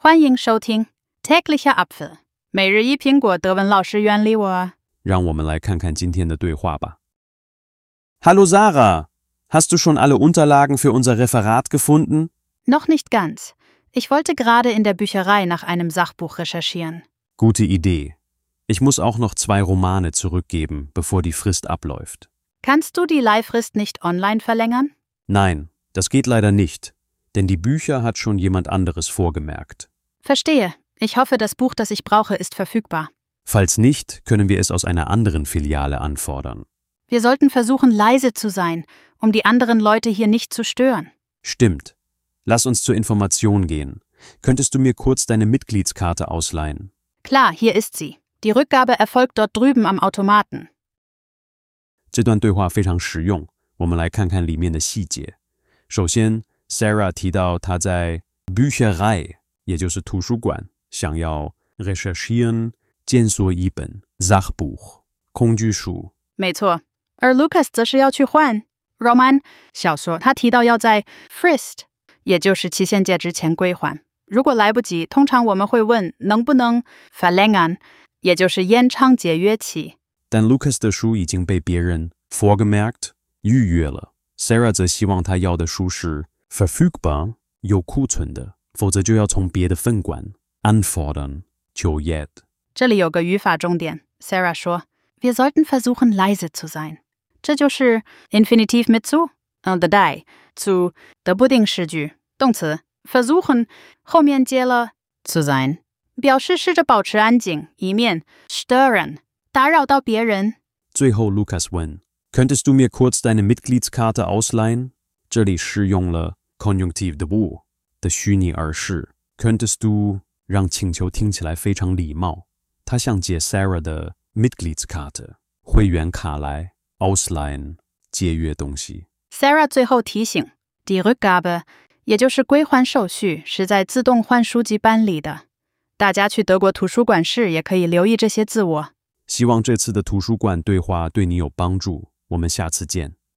欢迎收听 täglicher Apfel 每日一苹果德文老师原理我。 让我们来看看今天的对话吧。Hallo Sarah, hast du schon alle Unterlagen für unser Referat gefunden? Noch nicht ganz. Ich wollte gerade in der Bücherei nach einem Sachbuch recherchieren. Gute Idee. Ich muss auch noch 2 Romane zurückgeben, bevor die Frist abläuft. Kannst du die Leihfrist nicht online verlängern? Nein, das geht leider nicht, denn die Bücher hat schon jemand anderes vorgemerkt. Verstehe. Ich hoffe, das Buch, das ich brauche, ist verfügbar. Falls nicht, können wir es aus einer anderen Filiale anfordern. Wir sollten versuchen, leise zu sein, um die anderen Leute hier nicht zu stören. Stimmt. Lass uns zur Information gehen. Könntest du mir kurz deine Mitgliedskarte ausleihen? Klar, hier ist sie. Die Rückgabe erfolgt dort drüben am Automaten. 这段对话非常实用，我们来看看里面的细节。首先 ，Sarah 提到她在 Bücherei， 也就是图书馆，想要 recherchieren 检索一本 Sachbuch 工具书。 没错，而 Lucas 则是要去换 Roman 小说，他提到要在 Frist， 也就是期限届之前归还。如果来不及，通常我们会问能不能 verlängern， 也就是延长解约期。 但 Lucas 的书已经被别人 vorgemerkt 预约了 ，Sarah 则希望他要的书是 verfügbar 有库存的，否则就要从别的分馆 anfordern 求验。 这里有个语法重点 ，Sarah 说 ，Wir sollten versuchen leise zu sein。这就是 Infinitiv mit zu the die zu 的不定式句动词 versuchen 后面接了 zu sein， 表示试着保持安静，以免 stören 打扰到别人。 最后 Lucas 问 Könntest du mir kurz deine Mitgliedskarte ausleihen？ 这里是用了 Konjunktiv de wo 的虚拟而式 Könntest du 让请求听起来非常礼貌。他想借 Sarah 的 Mitgliedskarte 会员卡来 ausleihen 借阅东西。 Sarah 最后提醒 Die Rückgabe 也就是归还手续是在自动换书籍班里的。大家去德国图书馆时也可以留意这些自我。 希望这次的图书馆对话对你有帮助，我们下次见。